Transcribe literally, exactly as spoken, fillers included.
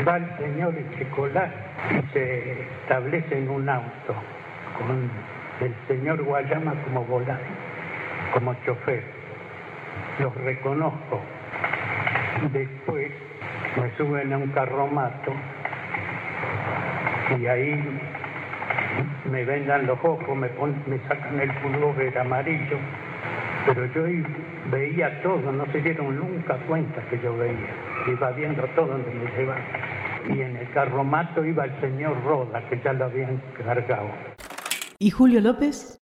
Va el señor Echecolás y se establece en un auto con el señor Guayama como volante, como chofer. Los reconozco. Después me suben a un carromato y ahí me vendan los ojos, me, pon, me sacan el pullover amarillo, pero yo veía todo, no se dieron nunca cuenta que yo veía, iba viendo todo donde me llevaban. Y en el carromato iba el señor Roda, que ya lo habían cargado. ¿Y Julio López?